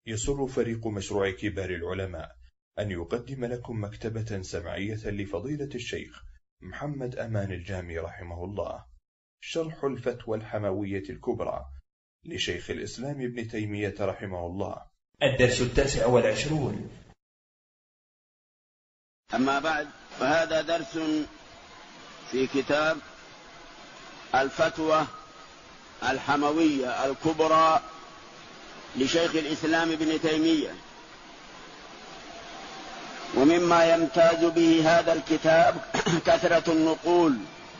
يسر فريق مشروع كبار العلماء أن يقدم لكم مكتبة سمعية لفضيلة الشيخ محمد أمان الجامي رحمه الله، شرح الفتوى الحموية الكبرى لشيخ الإسلام ابن تيمية رحمه الله، الدرس 29. أما بعد، فهذا درس في كتاب الفتوى الحموية الكبرى لشيخ الإسلام ابن تيمية. ومما يمتاز به هذا الكتاب كثرة النقول،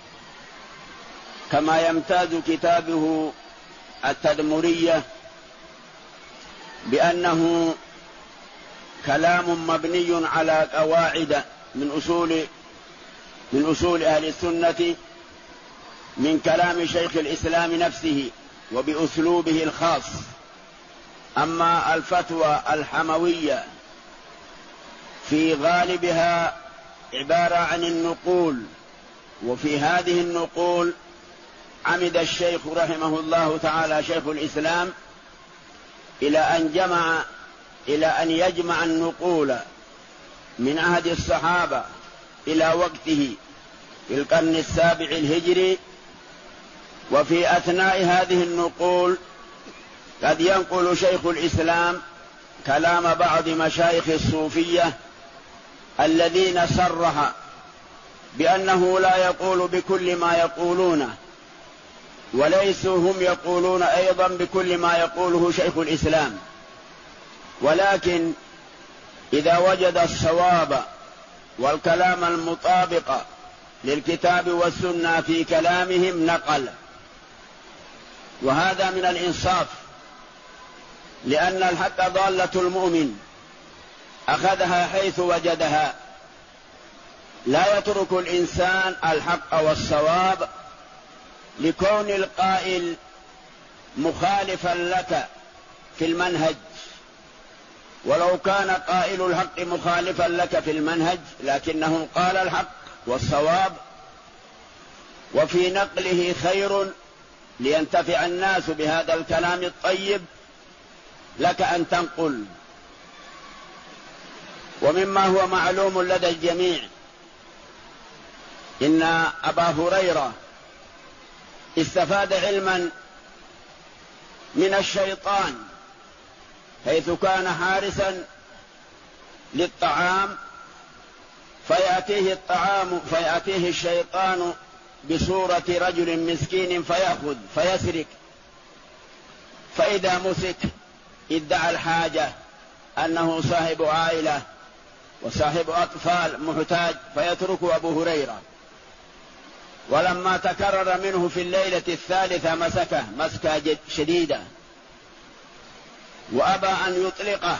كما يمتاز كتابه التدمرية بأنه كلام مبني على قواعد من أصول أهل السنة، من كلام شيخ الإسلام نفسه وبأسلوبه الخاص. أما الفتوى الحموية في غالبها عبارة عن النقول، وفي هذه النقول عمد الشيخ رحمه الله تعالى شيخ الإسلام إلى أن يجمع النقول من عهد الصحابة إلى وقته في القرن 7 الهجري. وفي أثناء هذه النقول قد ينقل شيخ الإسلام كلام بعض مشايخ الصوفية الذين صرح بأنه لا يقول بكل ما يقولونه، وليسوا هم يقولون أيضا بكل ما يقوله شيخ الإسلام، ولكن إذا وجد الصواب والكلام المطابق للكتاب والسنة في كلامهم نقل. وهذا من الإنصاف، لأن الحق ضالة المؤمن، أخذها حيث وجدها. لا يترك الإنسان الحق والصواب لكون القائل مخالفا لك في المنهج، ولو كان قائل الحق مخالفا لك في المنهج لكنه قال الحق والصواب، وفي نقله خير لينتفع الناس بهذا الكلام الطيب، لك أن تنقل. ومما هو معلوم لدى الجميع إن أبا هريرة استفاد علما من الشيطان، حيث كان حارسا للطعام، فيأتيه الشيطان بصورة رجل مسكين فيأخذ فيسرق، فإذا مسك ادعى الحاجة أنه صاحب عائلة وصاحب أطفال محتاج، فيترك أبو هريرة. ولما تكرر منه في الليلة الثالثة مسكة شديدة وأبى أن يطلقه،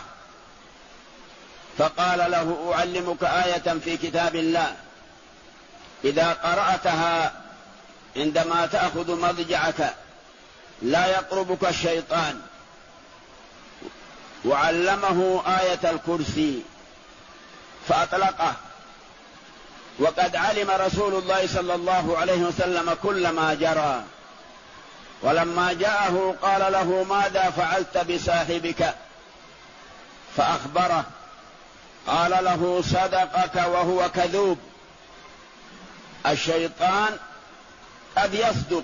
فقال له: أعلمك آية في كتاب الله إذا قرأتها عندما تأخذ مضجعك لا يقربك الشيطان. وعلمه آية الكرسي فأطلقه. وقد علم رسول الله صلى الله عليه وسلم كل ما جرى، ولما جاءه قال له: ماذا فعلت بصاحبك؟ فأخبره، قال له: صدقك وهو كذوب. الشيطان قد يصدق،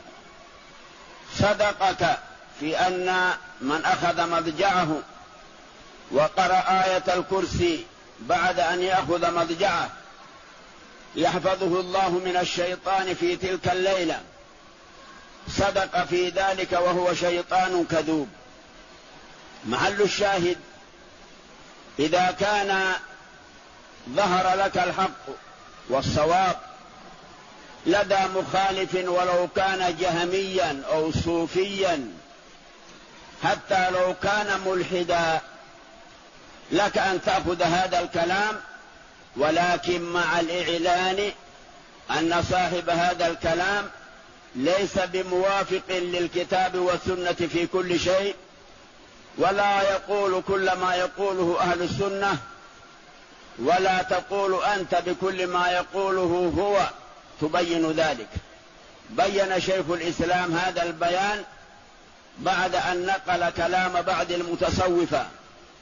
صدقك في أن من أخذ مضجعه وقرأ آية الكرسي بعد أن يأخذ مضجعه يحفظه الله من الشيطان في تلك الليلة، صدق في ذلك وهو شيطان كذوب. محل الشاهد: إذا كان ظهر لك الحق والصواب لدى مخالف ولو كان جهميا أو صوفيا، حتى لو كان ملحدا، لك أن تأخذ هذا الكلام، ولكن مع الإعلان أن صاحب هذا الكلام ليس بموافق للكتاب والسنة في كل شيء، ولا يقول كل ما يقوله أهل السنة، ولا تقول أنت بكل ما يقوله هو تبين ذلك. بين شيخ الإسلام هذا البيان بعد أن نقل كلام بعض المتصوفة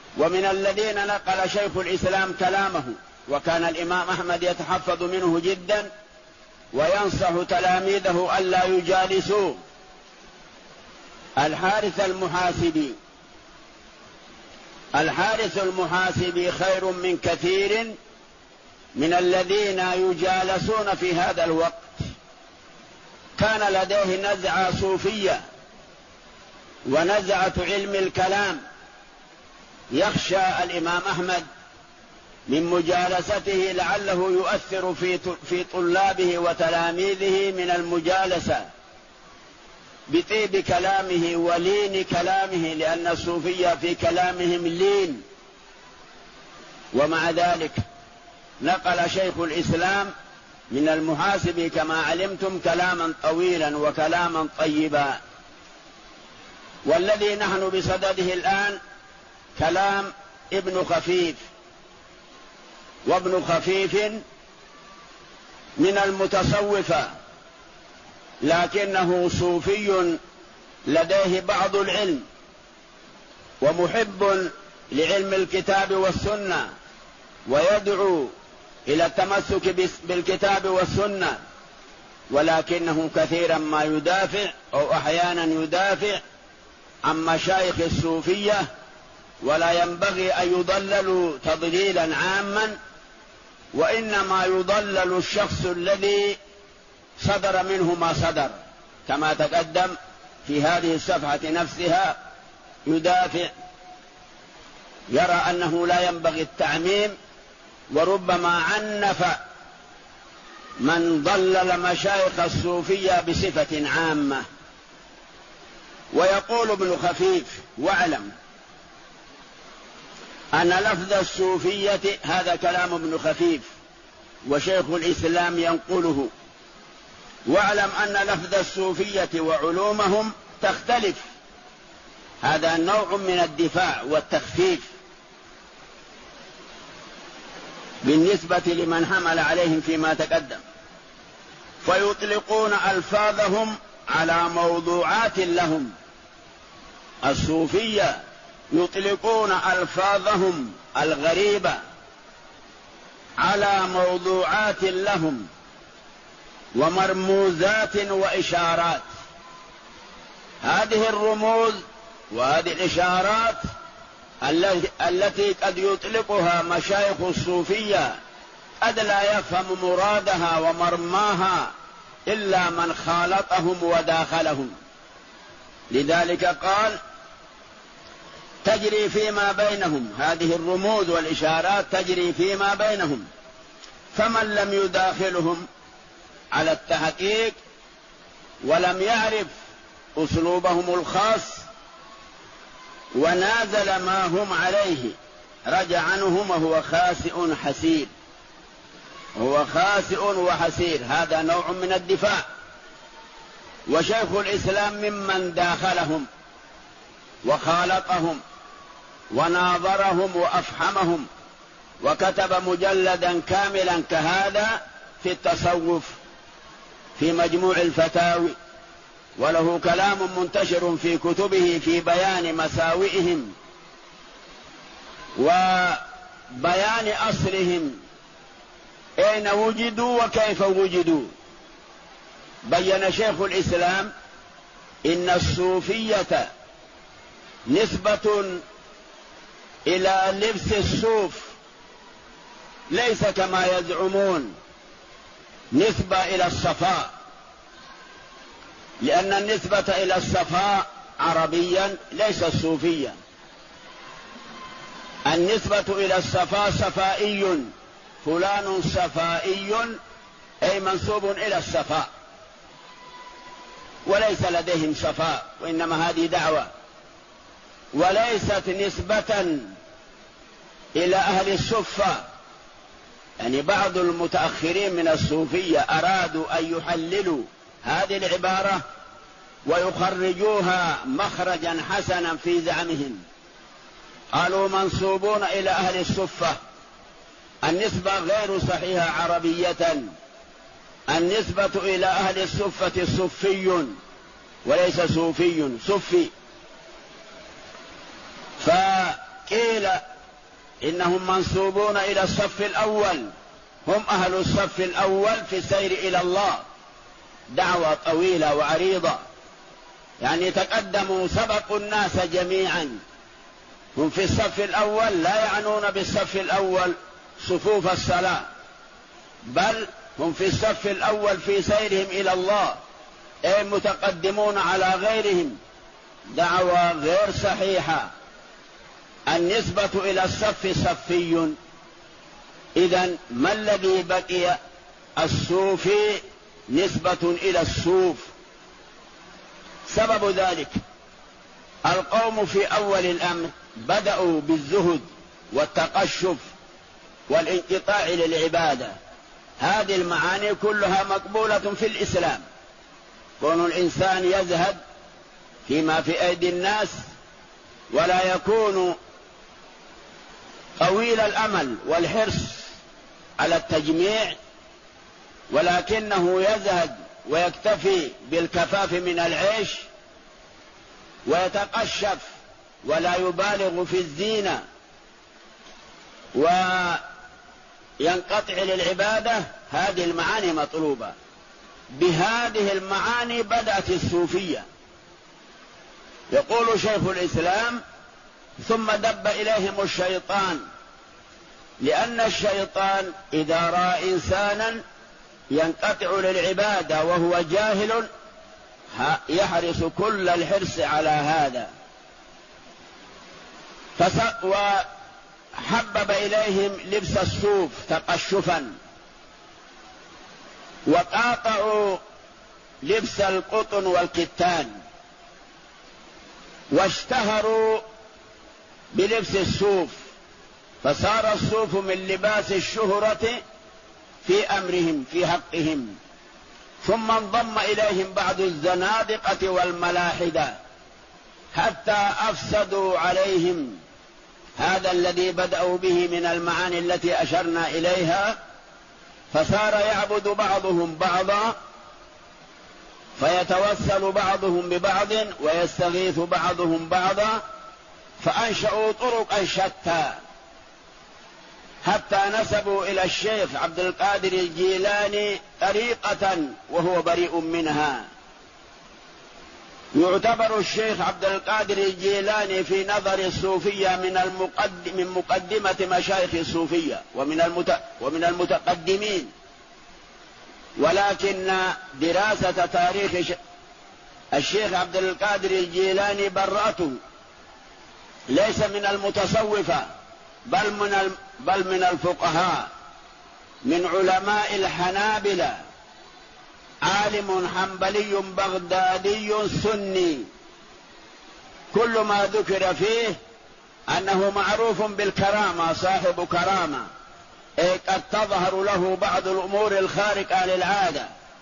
ومن الذين نقل شيخ الإسلام كلامه، وكان الإمام أحمد يتحفظ منه جدا وينصح تلاميذه ألا يجالسوه، الحارث المحاسبي. الحارث المحاسبي خير من كثير من الذين يجالسون في هذا الوقت. كان لديه نزعة صوفية ونزعة علم الكلام، يخشى الإمام أحمد من مجالسته لعله يؤثر في طلابه وتلاميذه من المجالسة بطيب كلامه ولين كلامه، لأن الصوفية في كلامهم لين. ومع ذلك نقل شيخ الإسلام من المحاسب كما علمتم كلاما طويلا وكلاما طيبا. والذي نحن بصدده الآن كلام ابن خفيف، وابن خفيف من المتصوفة، لكنه صوفي لديه بعض العلم ومحب لعلم الكتاب والسنة، ويدعو إلى التمسك بالكتاب والسنة، ولكنه كثيرا ما يدافع أو أحيانا يدافع عن مشايخ الصوفية، ولا ينبغي أن يضللوا تضليلا عاما، وإنما يضلل الشخص الذي صدر منه ما صدر، كما تقدم في هذه الصفحة نفسها يدافع، يرى أنه لا ينبغي التعميم، وربما عنف من ضلل مشايخ الصوفية بصفة عامة. ويقول ابن خفيف: واعلم أن لفظ الصوفية، هذا كلام ابن خفيف وشيخ الإسلام ينقله، واعلم أن لفظ الصوفية وعلومهم تختلف. هذا نوع من الدفاع والتخفيف بالنسبة لمن حمل عليهم فيما تقدم، فيطلقون ألفاظهم على موضوعات لهم. الصوفية يطلقون ألفاظهم الغريبة على موضوعات لهم ومرموزات وإشارات. هذه الرموز وهذه الإشارات التي قد يطلقها مشايخ الصوفية قد لا يفهم مرادها ومرماها إلا من خالطهم وداخلهم. لذلك قال: تجري فيما بينهم، هذه الرموز والإشارات تجري فيما بينهم، فمن لم يداخلهم على التحقيق ولم يعرف أسلوبهم الخاص ونازل ما هم عليه رجع عنهم وهو خاسئ حسير، هو خاسئ وحسير. هذا نوع من الدفاع. وشيخ الإسلام ممن داخلهم وخالطهم وناظرهم وأفحمهم، وكتب مجلدا كاملا كهذا في التصوف في مجموع الفتاوي، وله كلام منتشر في كتبه في بيان مساوئهم وبيان أصلهم، أين وجدوا وكيف وجدوا. بين شيخ الإسلام إن الصوفية نسبة إلى لبس الصوف، ليس كما يزعمون نسبة إلى الصفاء، لأن النسبة إلى الصفاء عربيا ليس صوفيا. النسبة إلى الصفاء صفائي، فلان صفائي أي منسوب إلى الصفاء، وليس لديهم صفاء، وإنما هذه دعوة، وليست نسبة إلى أهل الصفة. يعني بعض المتأخرين من الصوفية أرادوا أن يحللوا هذه العبارة ويخرجوها مخرجا حسنا في زعمهم، قالوا منسوبون إلى أهل الصفة. النسبة غير صحيحة عربية، النسبة إلى أهل الصفة صفي وليس صوفي، صفي. قيل إنهم منسوبون إلى الصف الأول، هم أهل الصف الأول في السير إلى الله. دعوة طويلة وعريضة، يعني تقدموا سبقوا الناس جميعا. هم في الصف الأول لا يعنون بالصف الأول صفوف الصلاة، بل هم في الصف الأول في سيرهم إلى الله، أي متقدمون على غيرهم. دعوة غير صحيحة. النسبة إلى الصف صفي. إذن ما الذي بقي؟ الصوفي نسبة إلى الصوف. سبب ذلك القوم في أول الأمر بدأوا بالزهد والتقشف والانقطاع للعبادة. هذه المعاني كلها مقبولة في الإسلام، كون الإنسان يزهد فيما في أيدي الناس ولا يكون طويل الأمل والحرص على التجميع، ولكنه يزهد ويكتفي بالكفاف من العيش ويتقشف ولا يبالغ في الزينة وينقطع للعبادة. هذه المعاني مطلوبة. بهذه المعاني بدأت الصوفية. يقول شيخ الإسلام: ثم دب إليهم الشيطان، لأن الشيطان إذا رأى إنسانا ينقطع للعبادة وهو جاهل يحرص كل الحرص على هذا، وحبب إليهم لبس الصوف تقشفا، وقاطعوا لبس القطن والكتان، واشتهروا بلبس الصوف، فصار الصوف من لباس الشهرة في أمرهم في حقهم. ثم انضم إليهم بعض الزنادقة والملاحدة حتى أفسدوا عليهم هذا الذي بدأوا به من المعاني التي أشرنا إليها، فصار يعبد بعضهم بعضا، فيتوسل بعضهم ببعض ويستغيث بعضهم بعضا، فأنشأوا طرقا شتى حتى نسبوا إلى الشيخ عبد القادر الجيلاني طريقة وهو بريء منها. يعتبر الشيخ عبد القادر الجيلاني في نظر الصوفية من مقدمة مشايخ الصوفية ومن المتقدمين، ولكن دراسة تاريخ الشيخ عبد القادر الجيلاني برأته، ليس من المتصوفة بل من الفقهاء، من علماء الحنابلة، عالم حنبلي بغدادي سني. كل ما ذكر فيه أنه معروف بالكرامة، صاحب كرامة، قد تظهر له بعض الأمور الخارقة للعادة.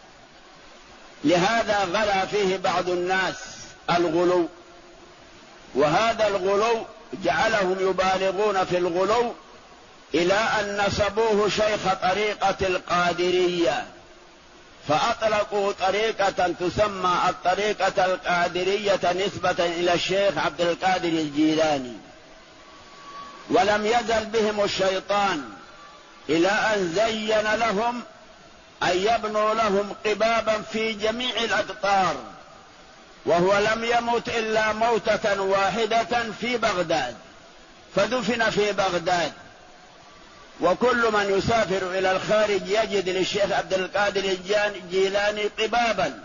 لهذا غلا فيه بعض الناس الغلو، وهذا الغلو جعلهم يبالغون في الغلو إلى أن نسبوه شيخ طريقة القادرية، فأطلقوا طريقة تسمى الطريقة القادرية نسبة إلى الشيخ عبد القادر الجيلاني. ولم يزل بهم الشيطان إلى أن زين لهم أن يبنوا لهم قبابا في جميع الأقطار، وهو لم يمت إلا موتة واحدة في بغداد، فدفن في بغداد. وكل من يسافر إلى الخارج يجد للشيخ عبد القادر الجيلاني قبابا،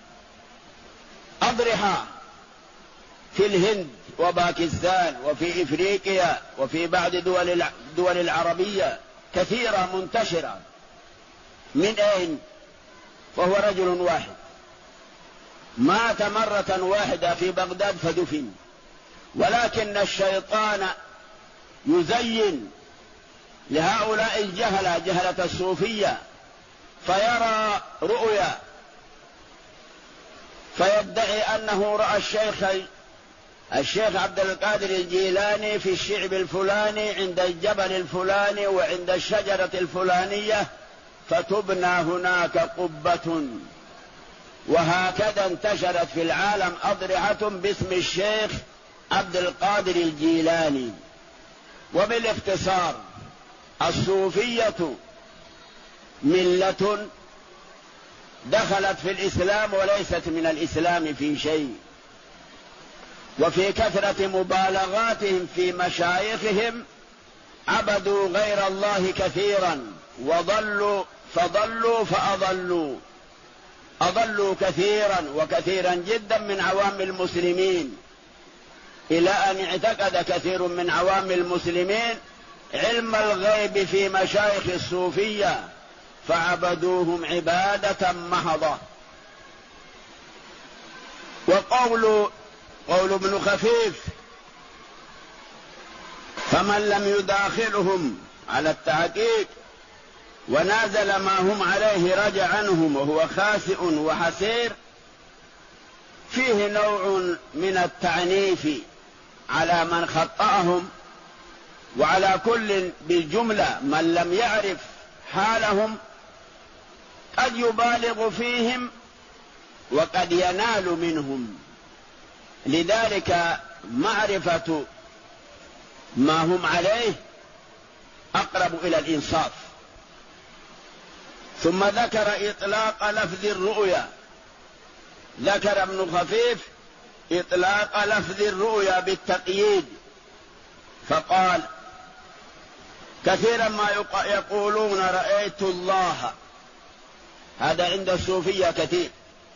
أضرحة في الهند وباكستان وفي إفريقيا وفي بعض دول العربية كثيرة منتشرة. من أين؟ فهو رجل واحد مات مرة واحدة في بغداد فدفن. ولكن الشيطان يزين لهؤلاء الجهلة، جهلة الصوفية، فيرى رؤيا فيدعي أنه رأى الشيخ عبد القادر الجيلاني في الشعب الفلاني عند الجبل الفلاني وعند الشجرة الفلانية، فتبنى هناك قبة. وهكذا انتشرت في العالم أضرحة باسم الشيخ عبد القادر الجيلاني. وبالاختصار الصوفية ملة دخلت في الإسلام وليست من الإسلام في شيء، وفي كثرة مبالغاتهم في مشايخهم عبدوا غير الله كثيرا فضلوا أضلوا كثيرا وكثيرا جدا من عوام المسلمين، إلى أن اعتقد كثير من عوام المسلمين علم الغيب في مشايخ الصوفية فعبدوهم عبادة محضة. وقول ابن خفيف: فمن لم يداخلهم على التحقيق ونازل ما هم عليه رجع عنهم وهو خاسئ وحسير، فيه نوع من التعنيف على من خطأهم، وعلى كل بالجملة من لم يعرف حالهم قد يبالغ فيهم وقد ينال منهم، لذلك معرفة ما هم عليه أقرب إلى الإنصاف. ثم ذكر إطلاق لفظ الرؤيا، ذكر ابن خفيف إطلاق لفظ الرؤيا بالتقييد، فقال: كثيرا ما يقولون رأيت الله، هذا عند الصوفية كثير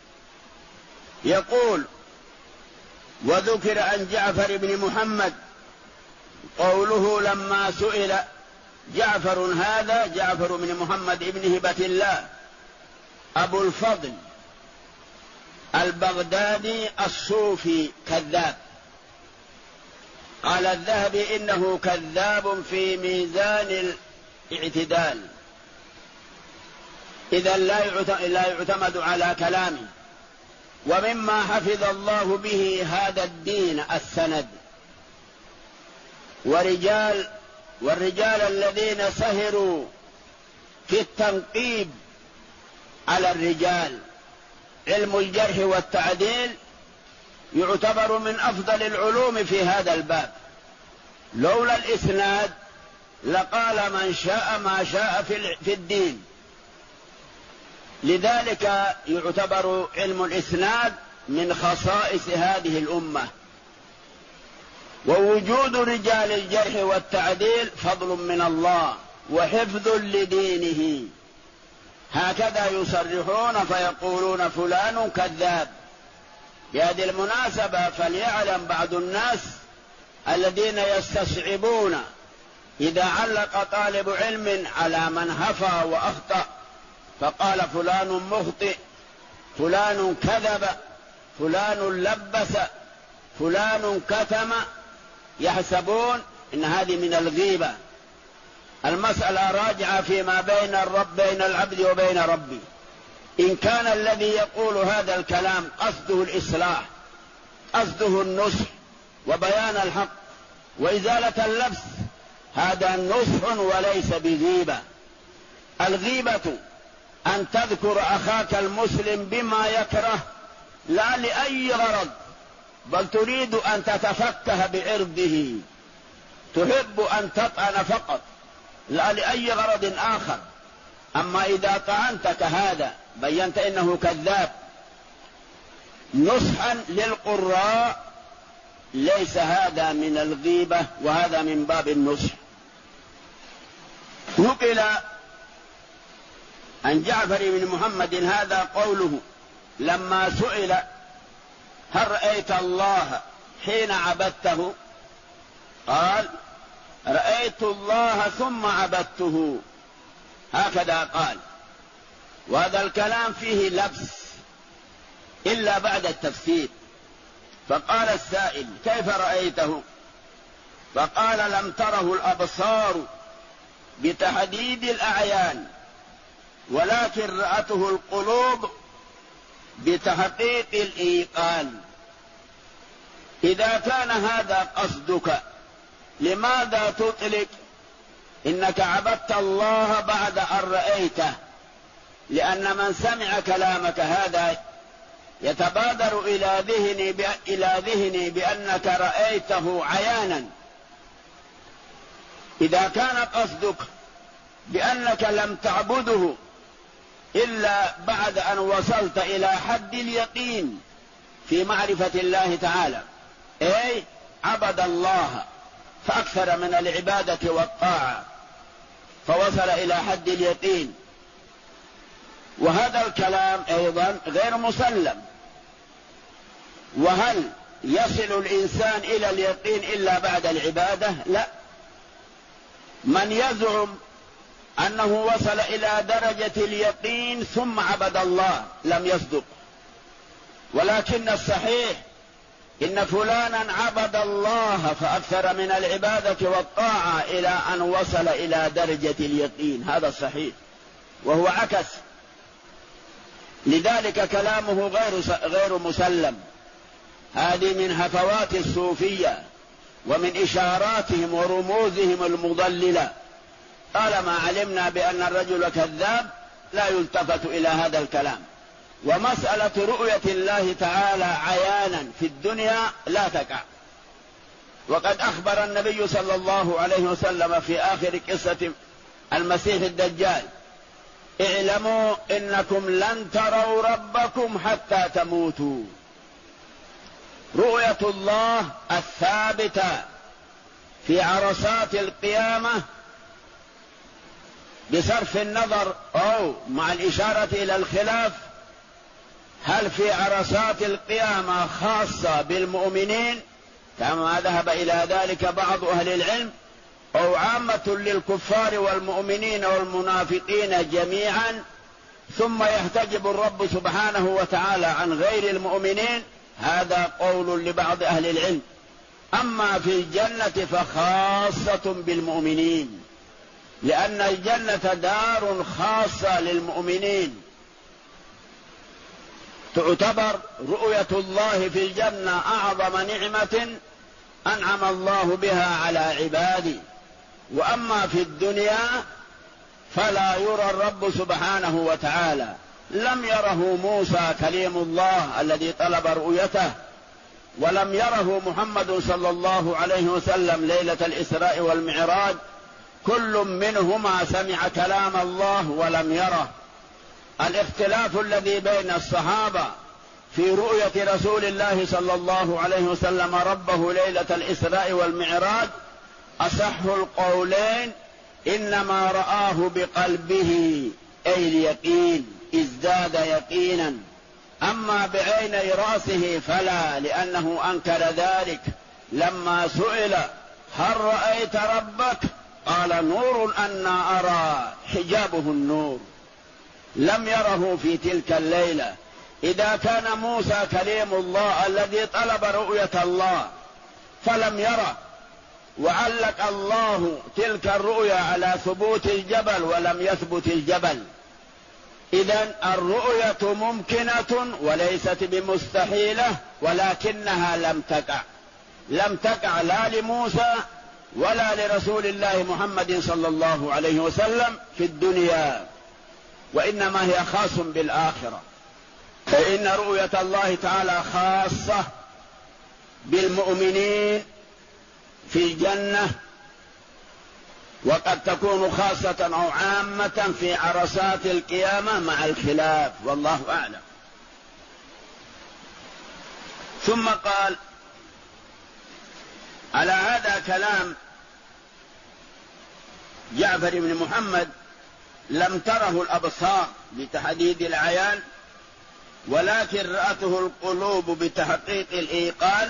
يقول. وذكر عن جعفر بن محمد قوله لما سئل جعفر، هذا جعفر بن محمد بن هبة الله أبو الفضل البغدادي الصوفي كذاب، قال الذهبي إنه كذاب في ميزان الاعتدال، إذا لا يعتمد على كلامه. ومما حفظ الله به هذا الدين السند، والرجال الذين سهروا في التنقيب على الرجال، علم الجرح والتعديل يعتبر من أفضل العلوم في هذا الباب، لولا الإسناد لقال من شاء ما شاء في الدين، لذلك يعتبر علم الإسناد من خصائص هذه الأمة. ووجود رجال الجرح والتعديل فضل من الله وحفظ لدينه، هكذا يصرحون فيقولون فلان كذاب. بهذه المناسبة فليعلم بعض الناس الذين يستصعبون إذا علق طالب علم على من هفى وأخطأ فقال فلان مخطئ، فلان كذب، فلان لبس، فلان كتم، يحسبون إن هذه من الغيبة. المسألة راجعة فيما بين العبد وبين ربه. إن كان الذي يقول هذا الكلام قصده الإصلاح، قصده النصح وبيان الحق وإزالة اللبس، هذا نصح وليس بغيبة. الغيبة أن تذكر أخاك المسلم بما يكره لا لأي غرض، بل تريد أن تتفكه بعرضه، تحب أن تطعن فقط لا لأي غرض آخر. أما إذا طعنت كهذا بينت إنه كذاب نصحا للقراء، ليس هذا من الغيبة، وهذا من باب النصح. نقل عن جعفر بن محمد هذا قوله لما سئل هل رأيت الله حين عبدته، قال رأيت الله ثم عبدته، هكذا قال. وهذا الكلام فيه لبس إلا بعد التفسير. فقال السائل كيف رأيته؟ فقال لم تره الأبصار بتحديد الأعيان، ولكن رأته القلوب بتحقيق الإيقان. إذا كان هذا قصدك لماذا تطلق إنك عبدت الله بعد أن رأيته؟ لأن من سمع كلامك هذا يتبادر إلى ذهني بأنك رأيته عيانا، إذا كان قصدك بأنك لم تعبده إلا بعد أن وصلت إلى حد اليقين في معرفة الله تعالى، أي عبد الله فأكثر من العبادة والطاعة فوصل إلى حد اليقين، وهذا الكلام أيضا غير مسلم. وهل يصل الإنسان إلى اليقين إلا بعد العبادة؟ لا. من يزعم أنه وصل إلى درجة اليقين ثم عبد الله لم يصدق، ولكن الصحيح إن فلانا عبد الله فأكثر من العبادة والطاعة إلى أن وصل إلى درجة اليقين، هذا الصحيح، وهو عكس. لذلك كلامه غير مسلم. هذه من هفوات الصوفية ومن إشاراتهم ورموزهم المضللة. طالما علمنا بأن الرجل كذاب لا يلتفت إلى هذا الكلام. ومسألة رؤية الله تعالى عيانا في الدنيا لا تقع. وقد أخبر النبي صلى الله عليه وسلم في آخر قصة المسيح الدجال: اعلموا إنكم لن تروا ربكم حتى تموتوا. رؤية الله الثابتة في عرصات القيامة بصرف النظر أو مع الإشارة إلى الخلاف، هل في عرصات القيامة خاصة بالمؤمنين كما ذهب إلى ذلك بعض أهل العلم، أو عامة للكفار والمؤمنين والمنافقين جميعا، ثم يحتجب الرب سبحانه وتعالى عن غير المؤمنين؟ هذا قول لبعض أهل العلم. أما في الجنة فخاصة بالمؤمنين، لأن الجنة دار خاصة للمؤمنين. تعتبر رؤية الله في الجنة أعظم نعمة أنعم الله بها على عباده. وأما في الدنيا فلا يرى الرب سبحانه وتعالى. لم يره موسى كليم الله الذي طلب رؤيته، ولم يره محمد صلى الله عليه وسلم ليلة الإسراء والمعراج. كل منهما سمع كلام الله ولم يره. الاختلاف الذي بين الصحابة في رؤية رسول الله صلى الله عليه وسلم ربه ليلة الإسراء والمعراج أصح القولين إنما رآه بقلبه، أي اليقين، ازداد يقينا. أما بعيني رأسه فلا، لأنه أنكر ذلك لما سئل: هل رأيت ربك؟ قال: نور أنا أرى، حجابه النور. لم يره في تلك الليلة. إذا كان موسى كليم الله الذي طلب رؤية الله فلم يره، وعلق الله تلك الرؤيا على ثبوت الجبل ولم يثبت الجبل، إذن الرؤية ممكنة وليست بمستحيلة، ولكنها لم تقع لا لموسى ولا لرسول الله محمد صلى الله عليه وسلم في الدنيا، وإنما هي خاص بالآخرة. فإن رؤية الله تعالى خاصة بالمؤمنين في الجنة، وقد تكون خاصة أو عامة في عرصات القيامة مع الخلاف، والله أعلم. ثم قال: على هذا كلام جعفر بن محمد: لم تره الأبصار بتحديد العيان، ولكن رأته القلوب بتحقيق الإيقان.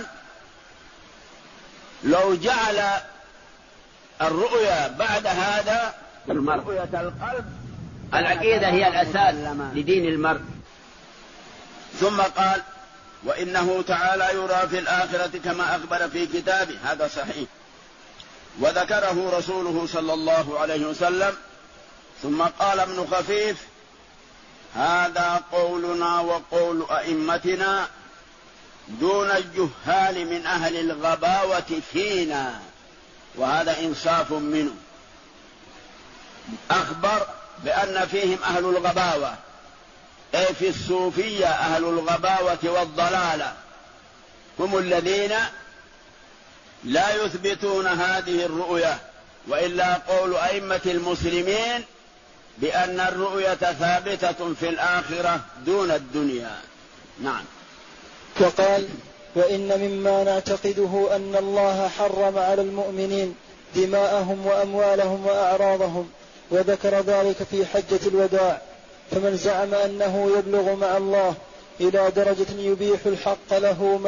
لو جعل الرؤيا بعد هذا رؤية القلب، العقيدة هي الأساس لدين المرء. ثم قال: وإنه تعالى يرى في الآخرة كما أخبر في كتابه، هذا صحيح، وذكره رسوله صلى الله عليه وسلم. ثم قال ابن خفيف: هذا قولنا وقول أئمتنا دون الجهال من أهل الغباوة فينا، وهذا إنصاف منه. أخبر بأن فيهم أهل الغباوة، أي في الصوفية أهل الغباوة والضلالة، هم الذين لا يثبتون هذه الرؤية وإلا قول أئمة المسلمين بأن الرؤية ثابتة في الآخرة دون الدنيا. نعم. وقال: وإن مما نعتقده أن الله حرم على المؤمنين دماءهم وأموالهم وأعراضهم، وذكر ذلك في حجة الوداع. فمن زعم أنه يبلغ مع الله إلى درجة يبيح الحق له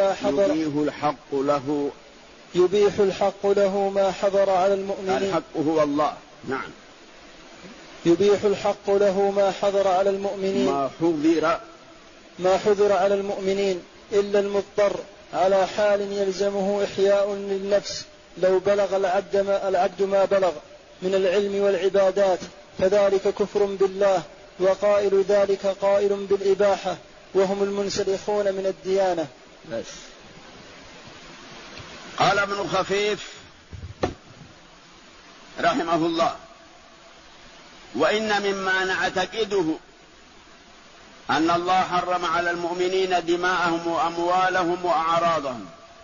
ما حضر على المؤمنين. الحق هو الله. نعم. يبيح الحق له ما حضر على المؤمنين، ما حضر على المؤمنين إلا المضطر على حال يلزمه إحياء للنفس لو بلغ العبد ما بلغ من العلم والعبادات، فذلك كفر بالله، وقائل ذلك قائل بالإباحة، وهم المنسلخون من الديانة. بس. قال ابن خفيف رحمه الله: وإن مما نعتقده أن الله حرم على المؤمنين دماءهم وأموالهم وأعراضهم،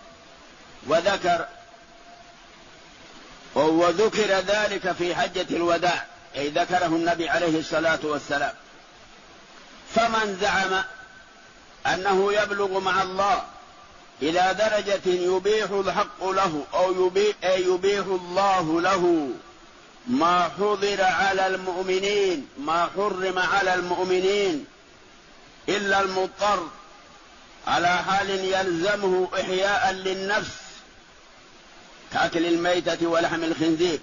وذكر ذلك في حجة الوداع، أي ذكره النبي عليه الصلاة والسلام. فمن زعم أنه يبلغ مع الله إلى درجة يبيح الحق له أو يبيح الله له ما حضر على المؤمنين، ما حرم على المؤمنين إلا المضطر على حال يلزمه إحياء للنفس كأكل الميتة ولحم الخنزير.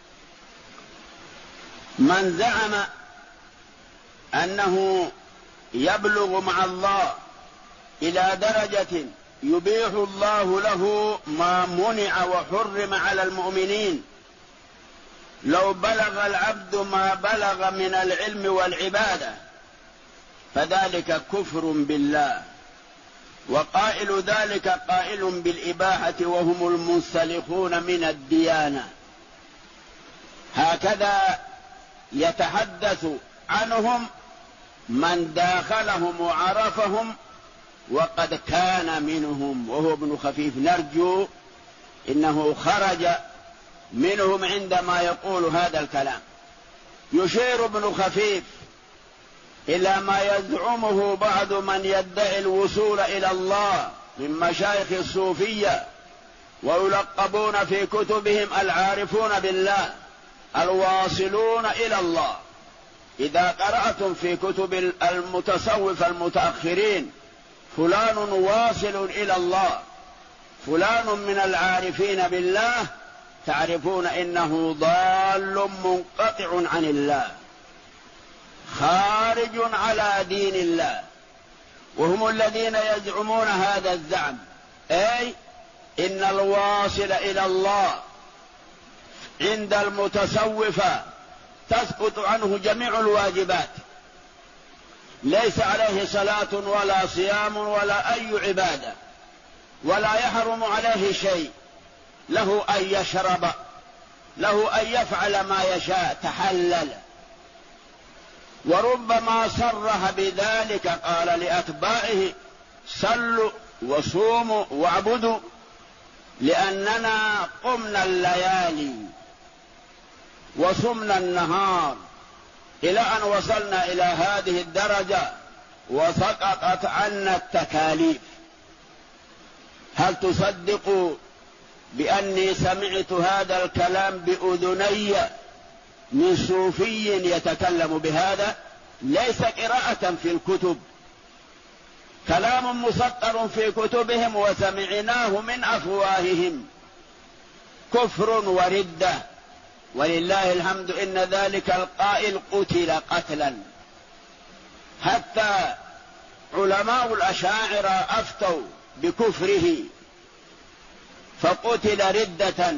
من زعم أنه يبلغ مع الله إلى درجة يبيح الله له ما منع وحرم على المؤمنين لو بلغ العبد ما بلغ من العلم والعبادة، فذلك كفر بالله، وقائل ذلك قائل بالإباحة، وهم المنسلخون من الديانة. هكذا يتحدث عنهم من داخلهم وعرفهم وقد كان منهم، وهو ابن خفيف، نرجو إنه خرج منهم عندما يقول هذا الكلام. يشير ابن خفيف إلى ما يزعمه بعض من يدعي الوصول إلى الله من مشايخ الصوفية، ويلقبون في كتبهم العارفون بالله الواصلون إلى الله. إذا قرأتم في كتب المتصوف المتأخرين فلان واصل إلى الله، فلان من العارفين بالله، تعرفون إنه ضال منقطع عن الله خارج على دين الله. وهم الذين يزعمون هذا الزعم، أي إن الواصل إلى الله عند المتصوفة تسقط عنه جميع الواجبات، ليس عليه صلاة ولا صيام ولا أي عبادة، ولا يحرم عليه شيء، له أن يشرب، له أن يفعل ما يشاء، تحلل. وربما صرح بذلك، قال لأتباعه: صلوا وصوموا واعبدوا، لأننا قمنا الليالي وصمنا النهار إلى أن وصلنا إلى هذه الدرجة وسقطت عنا التكاليف. هل تصدقوا بأني سمعت هذا الكلام بأذني من صوفي يتكلم بهذا؟ ليس قراءة في الكتب، كلام مسطر في كتبهم وسمعناه من أفواههم. كفر وردة، ولله الحمد إن ذلك القائل قتل قتلا. حتى علماء الأشاعرة أفتوا بكفره فقتل ردة.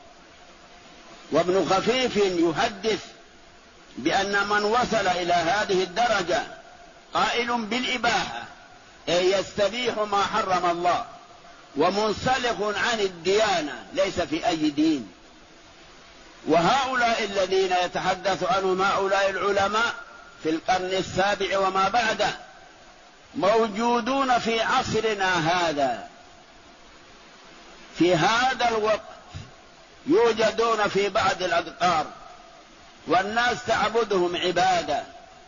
وابن خفيف يحدث بأن من وصل إلى هذه الدرجة قائل بالإباحة، أي يستبيح ما حرم الله، ومنسلخ عن الديانة، ليس في أي دين. وهؤلاء الذين يتحدث عنهم هؤلاء العلماء في القرن السابع وما بعده موجودون في عصرنا هذا، في هذا الوقت يوجدون في بعض الأقطار والناس تعبدهم عبادة،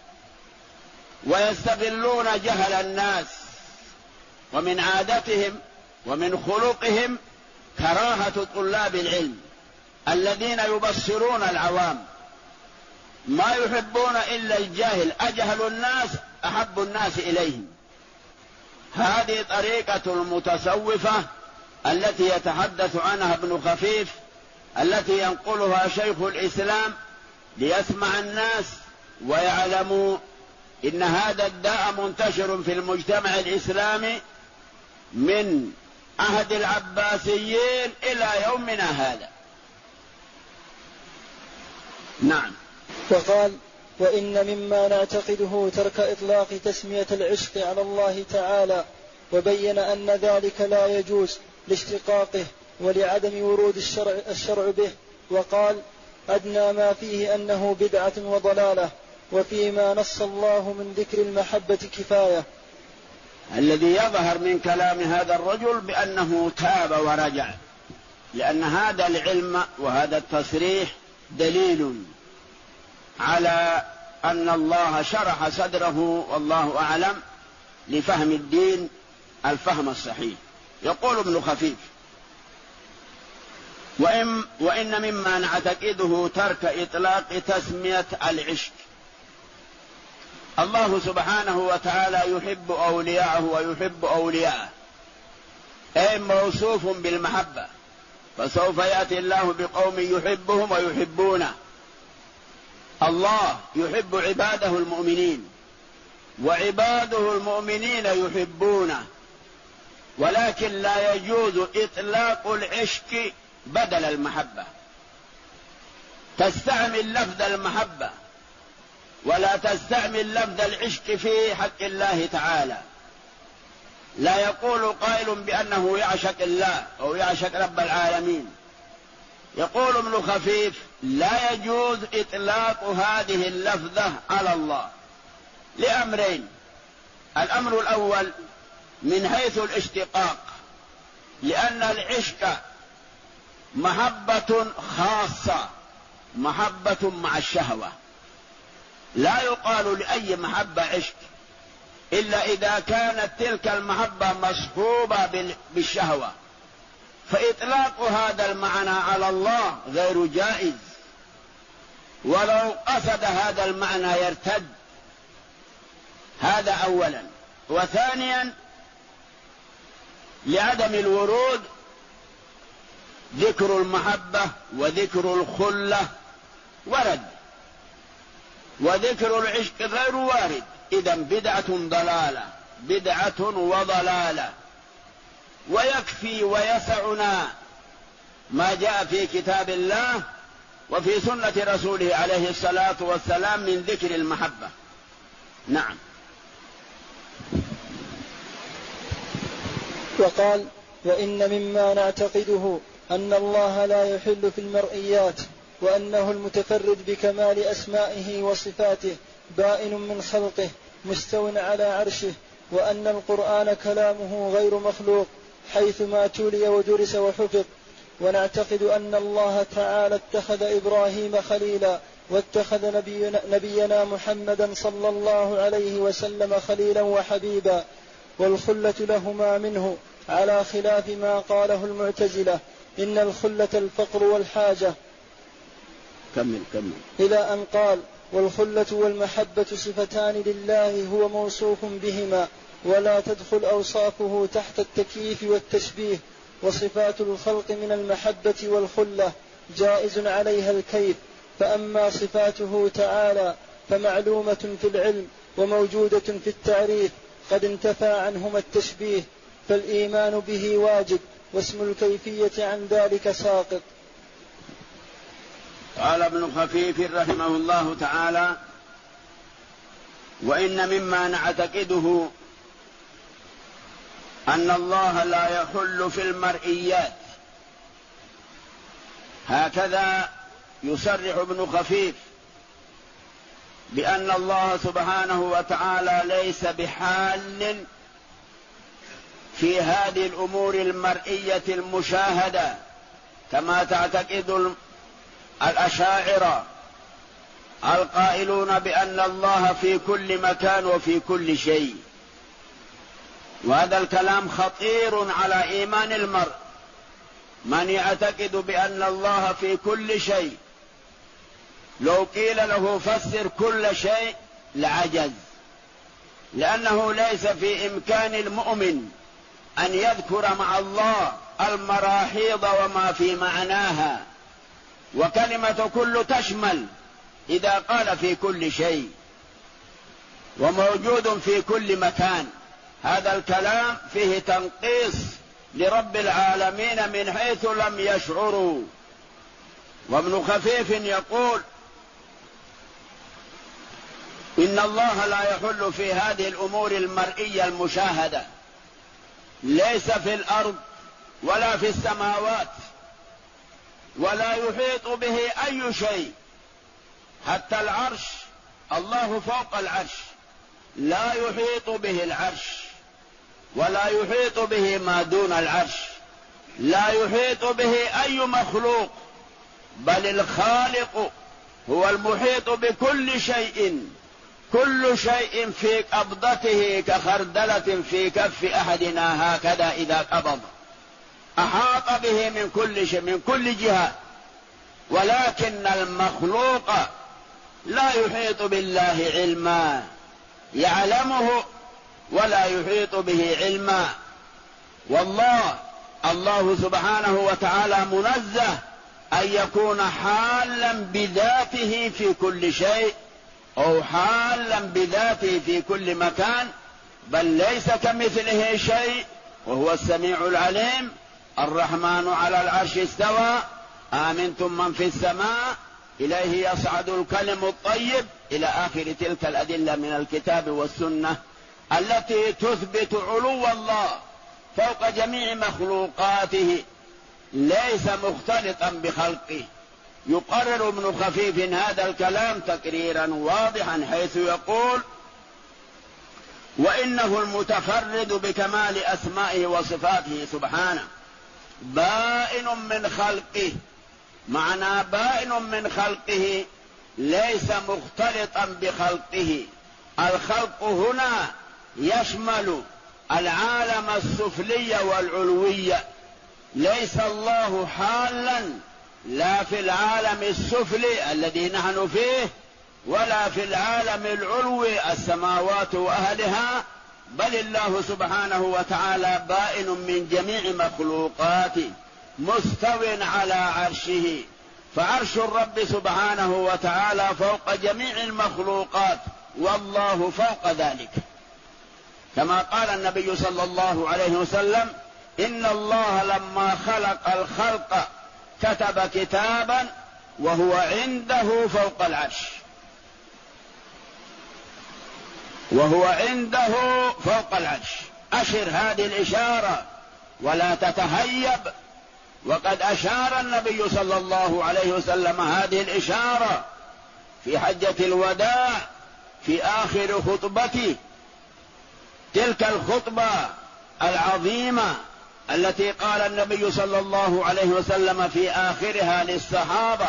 ويستغلون جهل الناس، ومن عادتهم ومن خلقهم كراهة طلاب العلم الذين يبصرون العوام، ما يحبون إلا الجاهل، أجهل الناس أحب الناس إليهم. هذه طريقة المتصوفة التي يتحدث عنها ابن خفيف، التي ينقلها شيخ الإسلام ليسمع الناس ويعلموا إن هذا الداء منتشر في المجتمع الإسلامي من عهد العباسيين إلى يومنا هذا. نعم. وقال: وإن مما نعتقده ترك إطلاق تسمية العشق على الله تعالى، وبين أن ذلك لا يجوز لاشتقاقه ولعدم ورود الشرع به، وقال: أدنى ما فيه أنه بدعة وضلالة، وفيما نص الله من ذكر المحبة كفاية. الذي يظهر من كلام هذا الرجل بأنه تاب ورجع، لأن هذا العلم وهذا التصريح دليل على أن الله شرح صدره والله أعلم لفهم الدين الفهم الصحيح. يقول ابن خفيف: وإن مما نعتقده ترك إطلاق تسمية العشق. الله سبحانه وتعالى يحب أولياءه ويحب أولياءه، أي موصوف بالمحبة، فسوف يأتي الله بقوم يحبهم ويحبونه. الله يحب عباده المؤمنين، وعباده المؤمنين يحبونه، ولكن لا يجوز إطلاق العشق بدل المحبة. تستعمل لفظ المحبة ولا تستعمل لفظ العشق في حق الله تعالى. لا يقول قائل بأنه يعشق الله أو يعشق رب العالمين. يقول ابن خفيف: لا يجوز إطلاق هذه اللفظة على الله لأمرين: الأمر الأول من حيث الاشتقاق، لأن العشق محبة خاصة، محبة مع الشهوة، لا يقال لأي محبة عشق إلا إذا كانت تلك المحبة مصحوبة بالشهوة، فإطلاق هذا المعنى على الله غير جائز، ولو قصد هذا المعنى يرتد. هذا أولا. وثانيا لعدم الورود ذكر المحبة وذكر الخلة ورد، وذكر العشق غير وارد. إذن بدعة ضلالة، بدعة وضلالة. ويكفي ويسعنا ما جاء في كتاب الله وفي سنة رسوله عليه الصلاة والسلام من ذكر المحبة. نعم. وقال: وإن مما نعتقده أن الله لا يحل في المرئيات، وأنه المتفرد بكمال أسمائه وصفاته، بائن من خلقه، مستو على عرشه، وأن القرآن كلامه غير مخلوق حيثما تولي ودرس وحفظ. ونعتقد أن الله تعالى اتخذ إبراهيم خليلا، واتخذ نبينا محمدا صلى الله عليه وسلم خليلا وحبيبا، والخلة لهما منه، على خلاف ما قاله المعتزلة إن الخلة الفقر والحاجة. كمل. إلى أن قال: والخلة والمحبة صفتان لله هو موصوف بهما، ولا تدخل أوصافه تحت التكييف والتشبيه، وصفات الخلق من المحبة والخلة جائز عليها الكيف، فأما صفاته تعالى فمعلومة في العلم وموجودة في التعريف، قد انتفى عنهما التشبيه، فالإيمان به واجب، واسم الكيفية عن ذلك ساقط. قال ابن خفيف رحمه الله تعالى: وإن مما نعتقده أن الله لا يحل في المرئيات. هكذا يصرح ابن خفيف بأن الله سبحانه وتعالى ليس بحال في هذه الأمور المرئية المشاهدة كما تعتقد الأشاعرة القائلون بأن الله في كل مكان وفي كل شيء. وهذا الكلام خطير على إيمان المرء. من يعتقد بأن الله في كل شيء لو قيل له فسر كل شيء لعجز، لأنه ليس في إمكان المؤمن أن يذكر مع الله المراحيض وما في معناها، وكلمة كل تشمل إذا قال في كل شيء وموجود في كل مكان. هذا الكلام فيه تنقيص لرب العالمين من حيث لم يشعروا. وابن خفيف يقول إن الله لا يحل في هذه الأمور المرئية المشاهدة، ليس في الأرض ولا في السماوات، ولا يحيط به أي شيء، حتى العرش الله فوق العرش لا يحيط به العرش، ولا يحيط به ما دون العرش، لا يحيط به أي مخلوق، بل الخالق هو المحيط بكل شيء. كل شيء في قبضته كخردلة في كف أحدنا هكذا إذا قبض، أحاط به من كل شيء من كل جهة. ولكن المخلوق لا يحيط بالله علما، يعلمه ولا يحيط به علما. الله سبحانه وتعالى منزه أن يكون حالا بذاته في كل شيء أو حالا بذاته في كل مكان، بل ليس كمثله شيء وهو السميع العليم. الرحمن على العرش استوى، آمنتم من في السماء إليه يصعد الكلم الطيب، إلى آخر تلك الأدلة من الكتاب والسنة التي تثبت علو الله فوق جميع مخلوقاته، ليس مختلطا بخلقه. يقرر ابن خفيف هذا الكلام تقريرا واضحا حيث يقول وإنه المتفرد بكمال أسمائه وصفاته سبحانه بائن من خلقه. معنى بائن من خلقه ليس مختلطا بخلقه. الخلق هنا يشمل العالم السفلي والعلوي، ليس الله حالا لا في العالم السفلي الذي نحن فيه ولا في العالم العلوي السماوات وأهلها، بل الله سبحانه وتعالى بائن من جميع مخلوقاته مستو على عرشه. فعرش الرب سبحانه وتعالى فوق جميع المخلوقات، والله فوق ذلك، كما قال النبي صلى الله عليه وسلم إن الله لما خلق الخلق كتب كتابا وهو عنده فوق العرش، وهو عنده فوق العرش. أشر هذه الإشارة ولا تتهيب. وقد أشار النبي صلى الله عليه وسلم هذه الإشارة في حجة الوداع في آخر خطبته، تلك الخطبة العظيمة التي قال النبي صلى الله عليه وسلم في آخرها للصحابة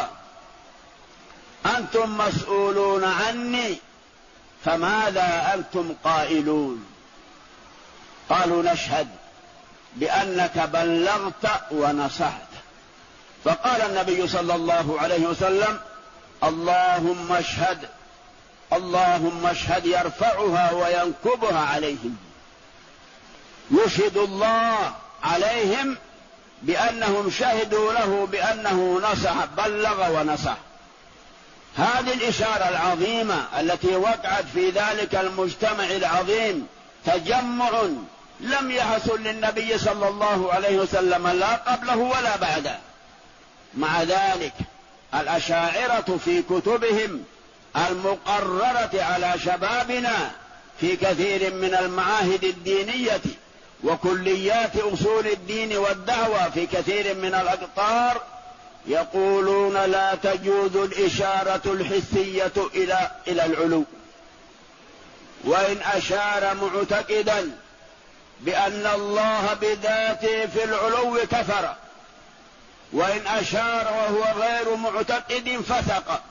أنتم مسؤولون عني فماذا أنتم قائلون؟ قالوا نشهد بأنك بلغت ونصحت. فقال النبي صلى الله عليه وسلم اللهم اشهد، اللهم اشهد، يرفعها وينكبها عليهم، يشهد الله عليهم بأنهم شهدوا له بأنه نصح، بلغ ونصح. هذه الإشارة العظيمة التي وقعت في ذلك المجتمع العظيم تجمع لم يحصل للنبي صلى الله عليه وسلم لا قبله ولا بعده. مع ذلك الأشاعرة في كتبهم المقررة على شبابنا في كثير من المعاهد الدينية وكليات أصول الدين والدعوة في كثير من الأقطار يقولون لا تجوز الإشارة الحسية إلى العلو، وإن أشار معتقدا بأن الله بذاته في العلو كفر، وإن أشار وهو غير معتقد فسق.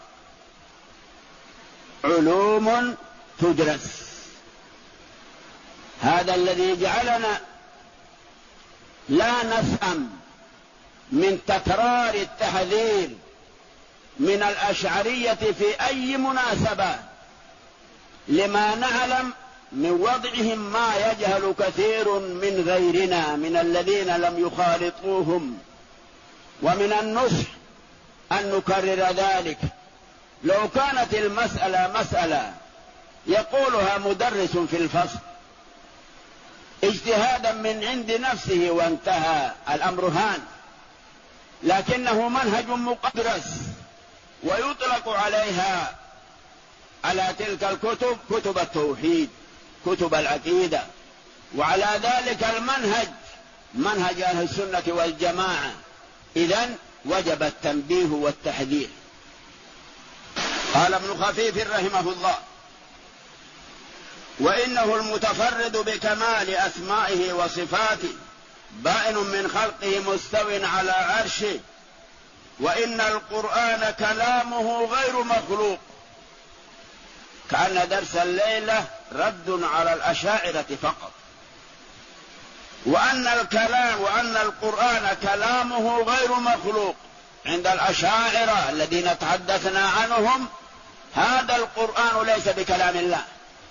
علوم تدرس. هذا الذي جعلنا لا نسأم من تكرار التحذير من الأشعرية في أي مناسبة، لما نعلم من وضعهم ما يجهل كثير من غيرنا من الذين لم يخالطوهم، ومن النصح أن نكرر ذلك. لو كانت المسألة مسألة يقولها مدرس في الفصل اجتهادا من عند نفسه وانتهى الأمر هان، لكنه منهج مقدس ويطلق عليها على تلك الكتب كتب التوحيد، كتب العقيدة، وعلى ذلك المنهج منهج أهل السنة والجماعة. إذن وجب التنبيه والتحذير. قال ابن خفيف رحمه الله: وإنه المتفرد بكمال أسمائه وصفاته، بائن من خلقه، مستو على عرشه، وإن القرآن كلامه غير مخلوق. كأن درس الليلة رد على الأشاعرة فقط، وأن القرآن كلامه غير مخلوق. عند الأشاعرة الذين تحدثنا عنهم هذا القرآن ليس بكلام الله،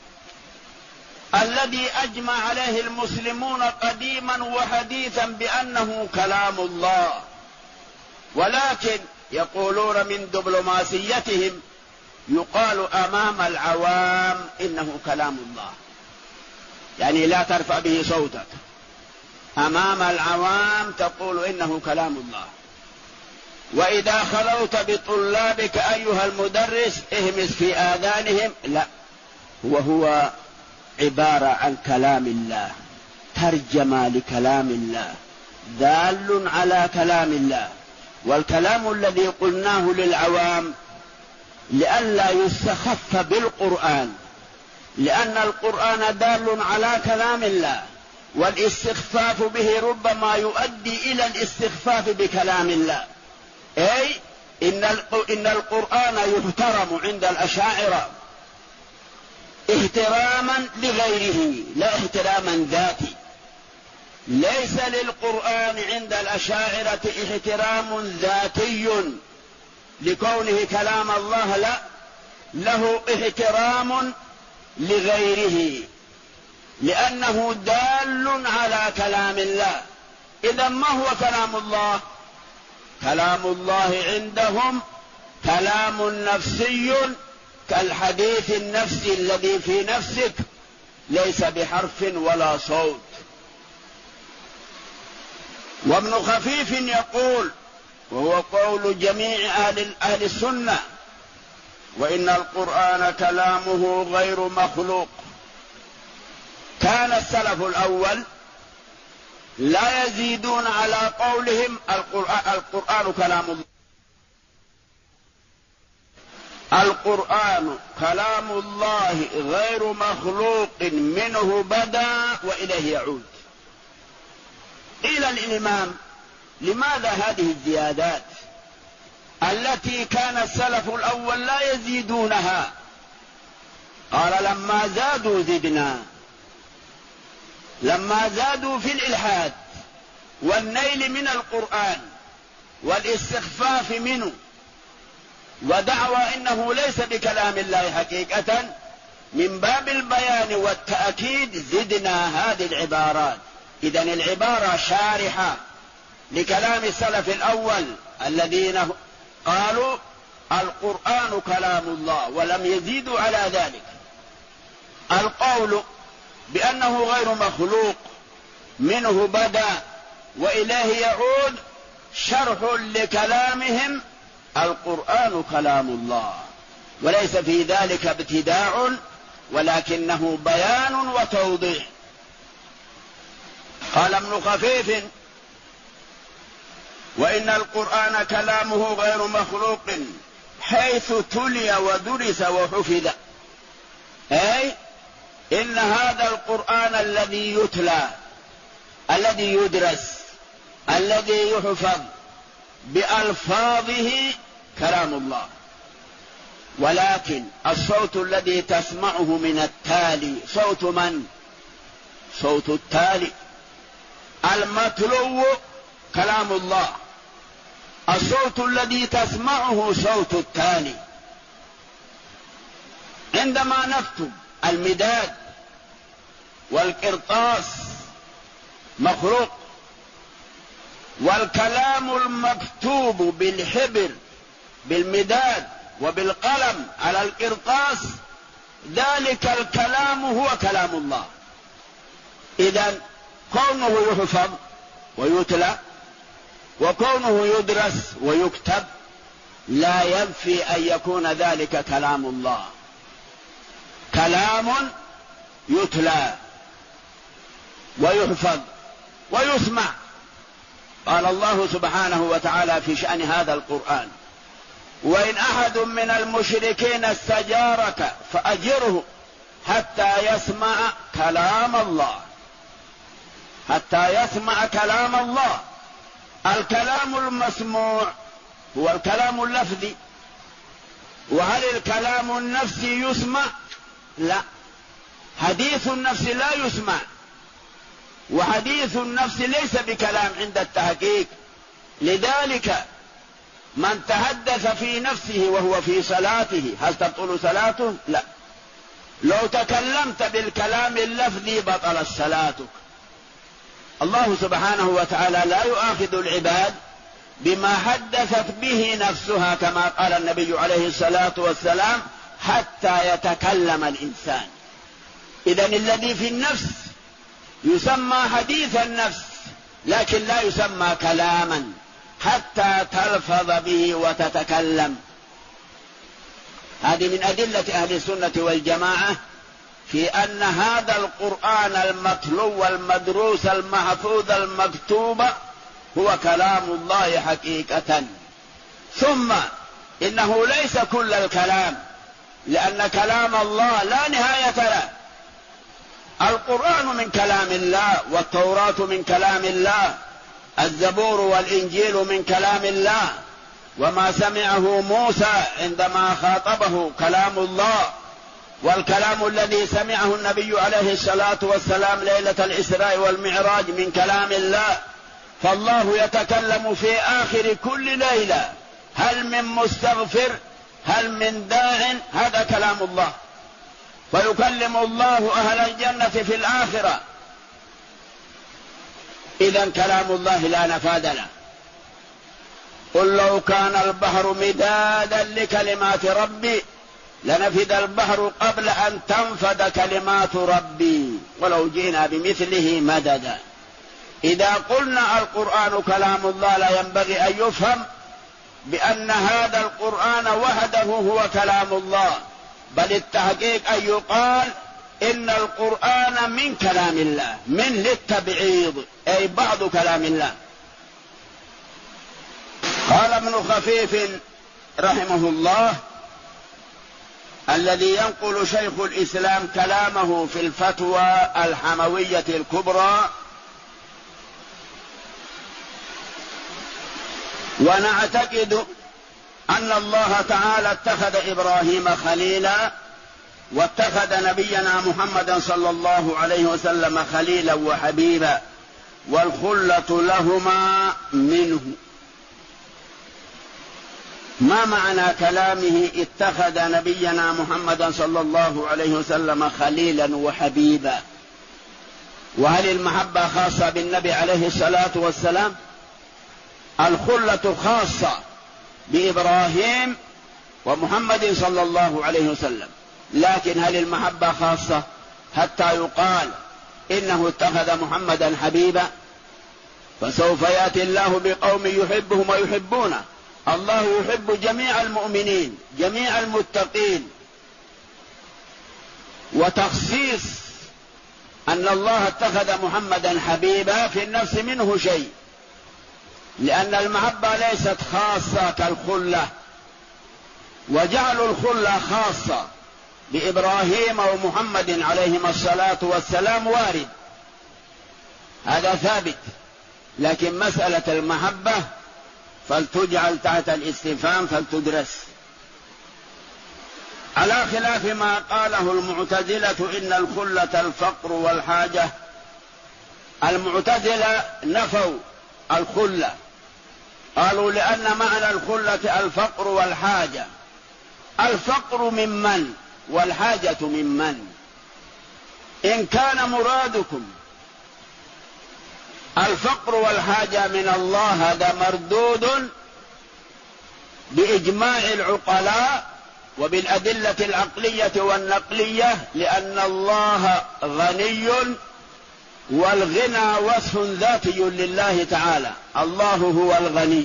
الذي أجمع عليه المسلمون قديما وحديثا بأنه كلام الله، ولكن يقولون من دبلوماسيتهم يقال أمام العوام إنه كلام الله، يعني لا ترفع به صوتك أمام العوام تقول إنه كلام الله. وإذا خلوت بطلابك أيها المدرس اهمس في آذانهم: لا، وهو عبارة عن كلام الله، ترجمة لكلام الله، دال على كلام الله. والكلام الذي قلناه للعوام لئلا يستخف بالقرآن، لأن القرآن دال على كلام الله، والاستخفاف به ربما يؤدي إلى الاستخفاف بكلام الله. أي إن القرآن يحترم عند الأشاعرة احتراما لغيره لا احتراما ذاتي. ليس للقرآن عند الأشاعرة احترام ذاتي لكونه كلام الله، لا، له احترام لغيره لأنه دال على كلام الله. إذا ما هو كلام الله؟ كلام الله عندهم كلام نفسي كالحديث النفسي الذي في نفسك، ليس بحرف ولا صوت. وابن خفيف يقول، وهو قول جميع أهل السنة: وإن القرآن كلامه غير مخلوق. كان السلف الأول لا يزيدون على قولهم القرآن كلام الله. القرآن كلام الله غير مخلوق، منه بدأ وإليه يعود. قيل الإمام: لماذا هذه الزيادات التي كان السلف الأول لا يزيدونها؟ قال: لما زادوا زدنا، لما زادوا في الإلحاد والنيل من القرآن والاستخفاف منه ودعوى إنه ليس بكلام الله حقيقة، من باب البيان والتأكيد زدنا هذه العبارات. إذن العبارة شارحة لكلام السلف الأول الذين قالوا القرآن كلام الله ولم يزيدوا على ذلك. القول بأنه غير مخلوق، منه بدأ وإليه يعود، شرح لكلامهم القرآن كلام الله، وليس في ذلك ابتداع ولكنه بيان وتوضيح. قال ابن خفيف: وإن القرآن كلامه غير مخلوق حيث تلي ودرس وحفظ. أي إن هذا القرآن الذي يتلى، الذي يدرس، الذي يحفظ، بألفاظه كلام الله، ولكن الصوت الذي تسمعه من التالي صوت من؟ صوت التالي. المتلو كلام الله، الصوت الذي تسمعه صوت التالي. عندما نكتب المداد والقرطاس مخروق، والكلام المكتوب بالحبر بالمداد وبالقلم على القرطاس ذلك الكلام هو كلام الله. إذن كونه يحفظ ويتلى وكونه يدرس ويكتب لا ينفي أن يكون ذلك كلام الله، كلام يتلى ويحفظ ويسمع. قال الله سبحانه وتعالى في شأن هذا القرآن: وإن أحد من المشركين استجارك فأجره حتى يسمع كلام الله، حتى يسمع كلام الله. الكلام المسموع هو الكلام اللفظي، وهل الكلام النفسي يسمع؟ لا، حديث النفس لا يسمع، وحديث النفس ليس بكلام عند التحقيق. لذلك من تحدث في نفسه وهو في صلاته هل تبطل صلاته؟ لا. لو تكلمت بالكلام اللفظي بطلت صلاتك. الله سبحانه وتعالى لا يؤاخذ العباد بما حدثت به نفسها، كما قال النبي عليه الصلاة والسلام: حتى يتكلم الإنسان. إذن الذي في النفس يسمى حديث النفس، لكن لا يسمى كلاما حتى تلفظ به وتتكلم. هذه من أدلة أهل السنة والجماعة في أن هذا القرآن المتلو المدروس المحفوظ المكتوب هو كلام الله حقيقة. ثم إنه ليس كل الكلام، لأن كلام الله لا نهاية له. القرآن من كلام الله، والتوراة من كلام الله، الزبور والإنجيل من كلام الله، وما سمعه موسى عندما خاطبه كلام الله، والكلام الذي سمعه النبي عليه الصلاة والسلام ليلة الإسراء والمعراج من كلام الله. فالله يتكلم في آخر كل ليلة: هل من مستغفر؟ هل من داع؟ هذا كلام الله. فيكلم الله أهل الجنة في الآخرة. إذن كلام الله لا نفاد له. قل لو كان البحر مدادا لكلمات ربي لنفد البحر قبل أن تنفد كلمات ربي ولو جئنا بمثله مددا. إذا قلنا القرآن كلام الله لا ينبغي أن يفهم بأن هذا القرآن وحده هو كلام الله، بل التحقيق أن يقال إن القرآن من كلام الله، من للتبعيض، أي بعض كلام الله. قال ابن خفيف رحمه الله: الذي ينقل شيخ الإسلام كلامه في الفتوى الحموية الكبرى: ونعتقد أن الله تعالى اتخذ إبراهيم خليلا، واتخذ نبينا محمدا صلى الله عليه وسلم خليلا وحبيبا، والخلة لهما منه. ما معنى كلامه اتخذ نبينا محمدا صلى الله عليه وسلم خليلا وحبيبا؟ وهل المحبة خاصة بالنبي عليه الصلاة والسلام؟ الخلة خاصة بإبراهيم ومحمد صلى الله عليه وسلم، لكن هل المحبة خاصة حتى يقال إنه اتخذ محمدا حبيبا؟ فسوف يأتي الله بقوم يحبهم ويحبونه. الله يحب جميع المؤمنين جميع المتقين. وتخصيص أن الله اتخذ محمدا حبيبا في النفس منه شيء، لأن المحبة ليست خاصة كالخلة، وجعل الخلة خاصة بإبراهيم ومحمد عليهما الصلاة والسلام وارد، هذا ثابت. لكن مسألة المحبة فلتجعل تحت الاستفهام فلتدرس، على خلاف ما قاله المعتزلة إن الخلة الفقر والحاجة. المعتزلة نفوا الخلة، قالوا لأن معنى الخلة الفقر والحاجة. الفقر ممن والحاجة ممن؟ إن كان مرادكم الفقر والحاجة من الله هذا مردود بإجماع العقلاء وبالأدلة العقلية والنقلية، لأن الله غني والغنى وصف ذاتي لله تعالى، الله هو الغني.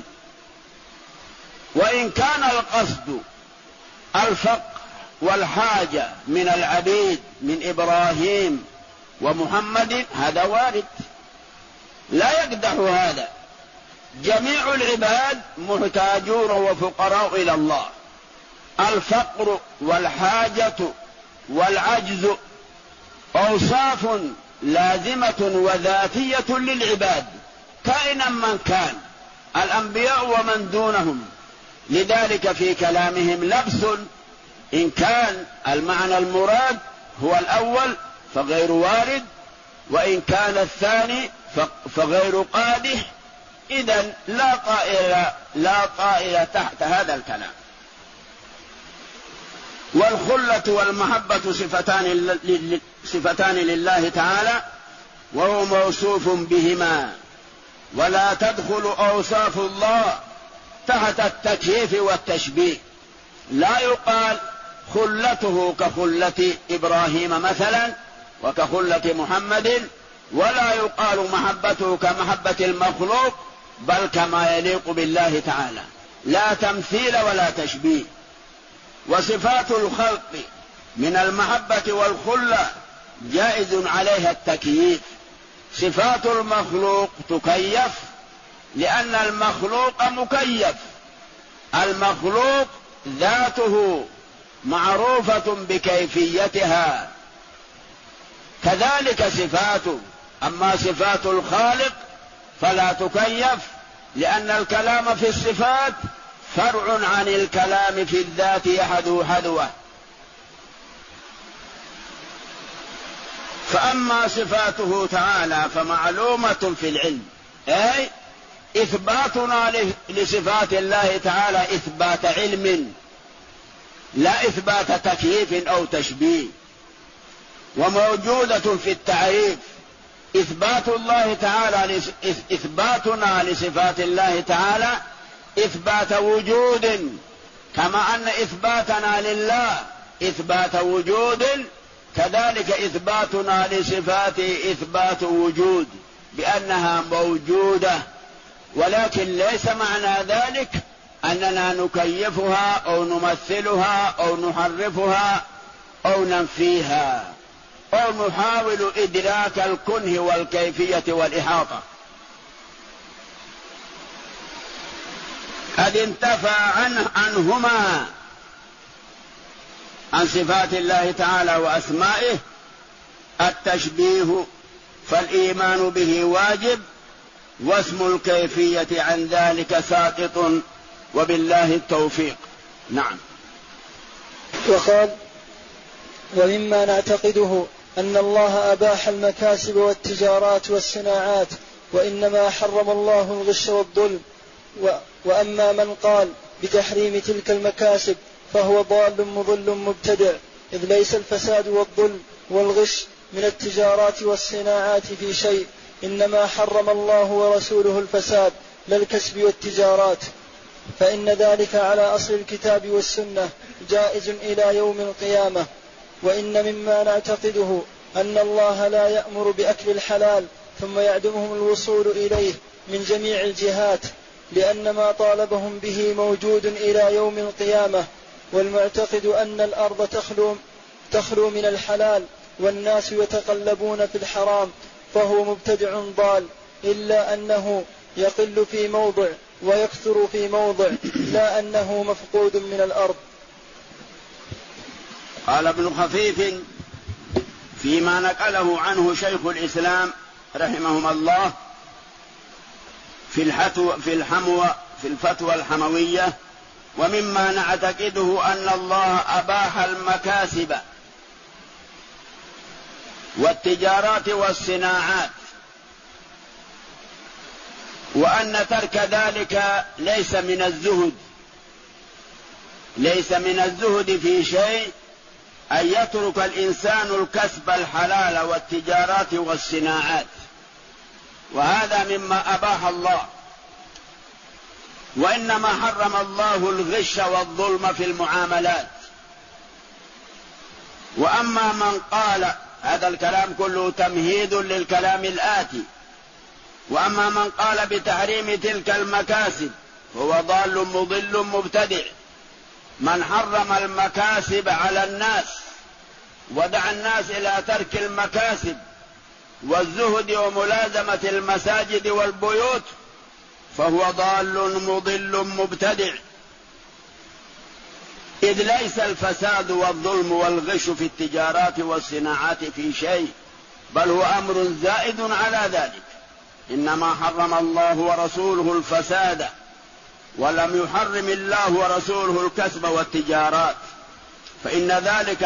وإن كان القصد الفقر والحاجة من العبيد من إبراهيم ومحمد هذا وارد لا يقدح هذا، جميع العباد محتاجون وفقراء إلى الله. الفقر والحاجة والعجز أوصاف لازمة وذاتية للعباد كائنا من كان، الأنبياء ومن دونهم. لذلك في كلامهم لبس، إن كان المعنى المراد هو الأول فغير وارد، وإن كان الثاني فغير قادح. إذن لا طائل تحت هذا الكلام. والخلة والمحبة صفتان لله تعالى وهو موصوف بهما، ولا تدخل أوصاف الله تحت التكييف والتشبيه. لا يقال خلته كخلة إبراهيم مثلا وكخلة محمد، ولا يقال محبته كمحبة المخلوق، بل كما يليق بالله تعالى، لا تمثيل ولا تشبيه. وصفات الخلق من المحبة والخلة جائز عليها التكييف، صفات المخلوق تكيف لأن المخلوق مكيف، المخلوق ذاته معروفة بكيفيتها، كذلك صفاته. أما صفات الخالق فلا تكيف، لأن الكلام في الصفات فرع عن الكلام في الذات يحدو حدوه. فأما صفاته تعالى فمعلومة في العلم، أي إثباتنا لصفات الله تعالى إثبات علم لا إثبات تكييف أو تشبيه. وموجودة في التعريف، إثبات الله تعالى إثباتنا لصفات الله تعالى إثبات وجود، كما أن إثباتنا لله إثبات وجود، كذلك إثباتنا لصفاته إثبات وجود بأنها موجودة. ولكن ليس معنى ذلك أننا نكيفها أو نمثلها أو نحرفها أو ننفيها أو نحاول إدراك الكنه والكيفية والإحاطة. قد انتفى عنهما عن صفات الله تعالى وأسمائه التشبيه، فالإيمان به واجب، واسم الكيفية عن ذلك ساقط، وبالله التوفيق. نعم. وقال: ومما نعتقده أن الله أباح المكاسب والتجارات والصناعات، وإنما حرم الله الغش والظلم. وأما من قال بتحريم تلك المكاسب فهو ضال مضل مبتدع، إذ ليس الفساد والظلم والغش من التجارات والصناعات في شيء، إنما حرم الله ورسوله الفساد لا الكسب والتجارات، فإن ذلك على أصل الكتاب والسنة جائز إلى يوم القيامة. وإن مما نعتقده أن الله لا يأمر بأكل الحلال ثم يعدمهم الوصول إليه من جميع الجهات، لأن ما طالبهم به موجود إلى يوم القيامة. والمعتقد أن الأرض تخلو من الحلال والناس يتقلبون في الحرام فهو مبتدع ضال، إلا أنه يقل في موضع ويكثر في موضع، لا أنه مفقود من الأرض. قال ابن خفيف فيما نقله عنه شيخ الإسلام رحمهم الله في في الفتوى الحموية، ومما نعتقده أن الله أباح المكاسب والتجارات والصناعات، وأن ترك ذلك ليس من الزهد، ليس من الزهد في شيء أن يترك الإنسان الكسب الحلال والتجارات والصناعات، وهذا مما أباح الله. وإنما حرم الله الغش والظلم في المعاملات. وأما من قال، هذا الكلام كله تمهيد للكلام الآتي، وأما من قال بتحريم تلك المكاسب هو ضال مضل مبتدع. من حرم المكاسب على الناس ودعا الناس إلى ترك المكاسب والزهد وملازمة المساجد والبيوت فهو ضال مضل مبتدع، إذ ليس الفساد والظلم والغش في التجارات والصناعات في شيء، بل هو أمر زائد على ذلك. إنما حرم الله ورسوله الفساد، ولم يحرم الله ورسوله الكسب والتجارات، فإن ذلك